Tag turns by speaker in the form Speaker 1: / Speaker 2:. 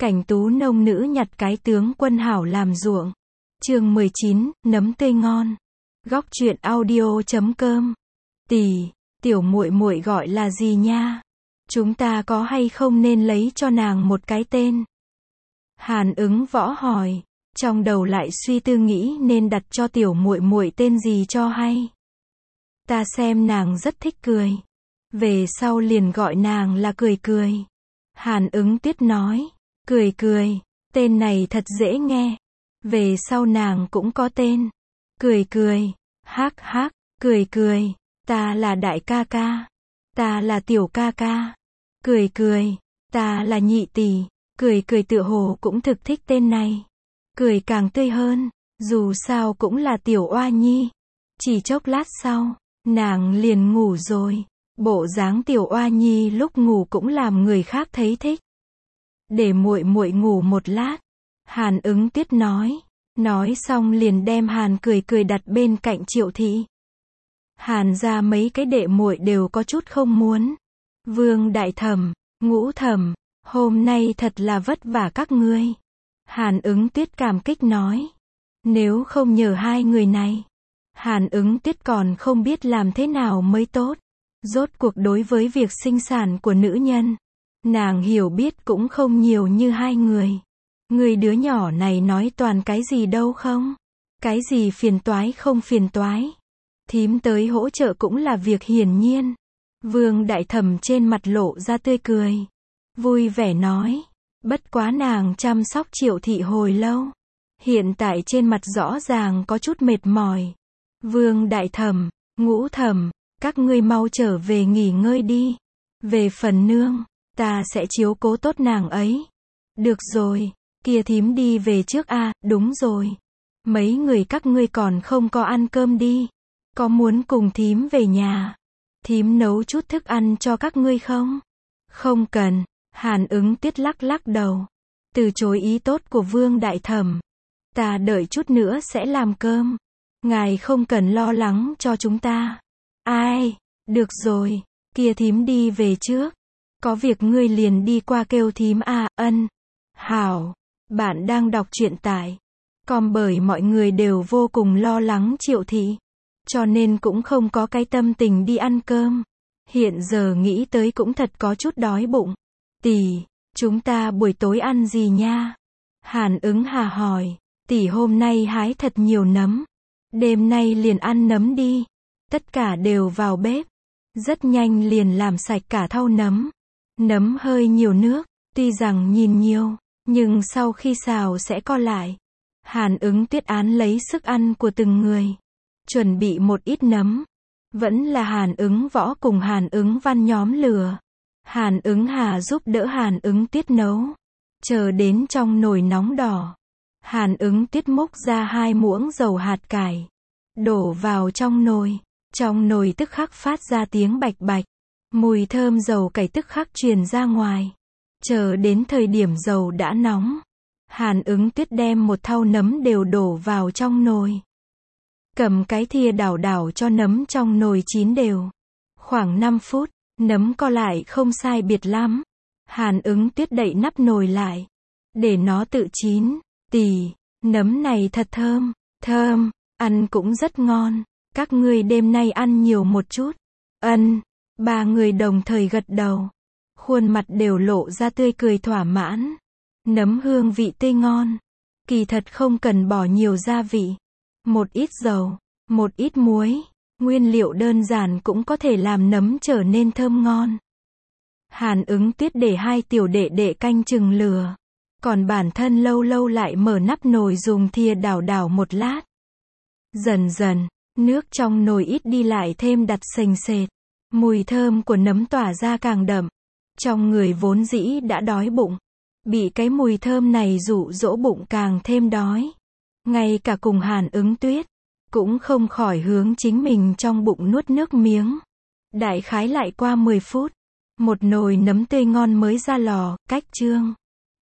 Speaker 1: Cảnh tú nông nữ nhặt cái tướng quân hảo làm ruộng. Chương 19, nấm tươi ngon. Góc truyện audio.com. Tiểu muội muội gọi là gì nha? Chúng ta có hay không nên lấy cho nàng một cái tên? Hàn Ứng Võ hỏi, trong đầu lại suy tư nghĩ nên đặt cho tiểu muội muội tên gì cho hay. Ta xem nàng rất thích cười. Về sau liền gọi nàng là Cười Cười. Hàn Ứng Tuyết nói, Cười Cười, tên này thật dễ nghe. Về sau nàng cũng có tên. Cười Cười, hắc hắc, Cười Cười, ta là đại ca ca. Ta là tiểu ca ca. Cười Cười, ta là nhị tỷ. Cười Cười tựa hồ cũng thực thích tên này. Cười càng tươi hơn, dù sao cũng là tiểu oa nhi. Chỉ chốc lát sau, nàng liền ngủ rồi. Bộ dáng tiểu oa nhi lúc ngủ cũng làm người khác thấy thích. Để muội muội ngủ một lát. Hàn Ứng Tuyết nói. Nói xong liền đem Hàn Cười Cười đặt bên cạnh Triệu Thị. Hàn ra mấy cái đệ muội đều có chút không muốn. Vương Đại Thẩm, Ngũ Thẩm, hôm nay thật là vất vả các ngươi. Hàn Ứng Tuyết cảm kích nói. Nếu không nhờ hai người này, Hàn Ứng Tuyết còn không biết làm thế nào mới tốt. Rốt cuộc đối với việc sinh sản của nữ nhân, nàng hiểu biết cũng không nhiều như hai người. Người đứa nhỏ này nói toàn cái gì đâu không? Cái gì phiền toái không phiền toái? Thím tới hỗ trợ cũng là việc hiển nhiên. Vương Đại Thẩm trên mặt lộ ra tươi cười. Vui vẻ nói. Bất quá nàng chăm sóc Triệu Thị hồi lâu. Hiện tại trên mặt rõ ràng có chút mệt mỏi. Vương Đại Thẩm, Ngũ Thẩm, các ngươi mau trở về nghỉ ngơi đi. Về phần nương, ta sẽ chiếu cố tốt nàng ấy. Được rồi, kia thím đi về trước a. Đúng rồi. Mấy người các ngươi còn không có ăn cơm đi. Có muốn cùng thím về nhà? Thím nấu chút thức ăn cho các ngươi không? Không cần. Hàn Ứng Tuyết lắc lắc đầu. Từ chối ý tốt của Vương Đại Thẩm. Ta đợi chút nữa sẽ làm cơm. Ngài không cần lo lắng cho chúng ta. Ai? Được rồi. Kia thím đi về trước. Có việc ngươi liền đi qua kêu thím a. Ân. Hảo. Bạn đang đọc truyện tại com bởi mọi người đều vô cùng lo lắng Triệu Thị. Cho nên cũng không có cái tâm tình đi ăn cơm. Hiện giờ nghĩ tới cũng thật có chút đói bụng. Tỷ, chúng ta buổi tối ăn gì nha? Hàn Ứng Hà hỏi. Tỷ hôm nay hái thật nhiều nấm. Đêm nay liền ăn nấm đi. Tất cả đều vào bếp. Rất nhanh liền làm sạch cả thau nấm. Nấm hơi nhiều nước, tuy rằng nhìn nhiều, nhưng sau khi xào sẽ co lại. Hàn Ứng Tuyết án lấy sức ăn của từng người. Chuẩn bị một ít nấm. Vẫn là Hàn Ứng Võ cùng Hàn Ứng Văn nhóm lửa. Hàn Ứng Hà giúp đỡ Hàn Ứng Tuyết nấu. Chờ đến trong nồi nóng đỏ. Hàn Ứng Tuyết múc ra 2 muỗng dầu hạt cải. Đổ vào trong nồi. Trong nồi tức khắc phát ra tiếng bạch bạch. Mùi thơm dầu cải tức khắc truyền ra ngoài. Chờ đến thời điểm dầu đã nóng. Hàn Ứng Tuyết đem một thau nấm đều đổ vào trong nồi. Cầm cái thìa đảo đảo cho nấm trong nồi chín đều. Khoảng 5 phút, nấm co lại không sai biệt lắm. Hàn Ứng Tuyết đậy nắp nồi lại. Để nó tự chín. Tỷ, nấm này thật thơm. Thơm, ăn cũng rất ngon. Các ngươi đêm nay ăn nhiều một chút. Ân, 3 người đồng thời gật đầu. Khuôn mặt đều lộ ra tươi cười thỏa mãn. Nấm hương vị tươi ngon. Kỳ thật không cần bỏ nhiều gia vị. Một ít dầu, một ít muối. Nguyên liệu đơn giản cũng có thể làm nấm trở nên thơm ngon. Hàn Ứng Tuyết để 2 tiểu đệ đệ canh chừng lửa. Còn bản thân lâu lâu lại mở nắp nồi dùng thìa đảo đảo một lát. Dần dần, nước trong nồi ít đi lại thêm đặt sền sệt. Mùi thơm của nấm tỏa ra càng đậm. Trong người vốn dĩ đã đói bụng. Bị cái mùi thơm này dụ dỗ bụng càng thêm đói. Ngay cả cùng Hàn Ứng Tuyết, cũng không khỏi hướng chính mình trong bụng nuốt nước miếng. Đại khái lại qua 10 phút. Một nồi nấm tươi ngon mới ra lò, cách chương.